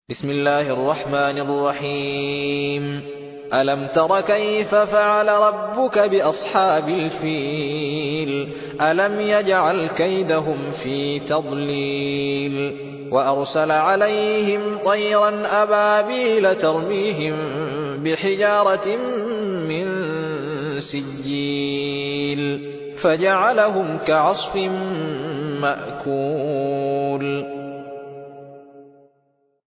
بسم الله الرحمن الرحيم. ألم تر كيف فعل ربك بأصحاب الفيل؟ ألم يجعل كيدهم في تضليل وأرسل عليهم طيرا أبابيل ترميهم بحجارة من سجيل فجعلهم كعصف مأكول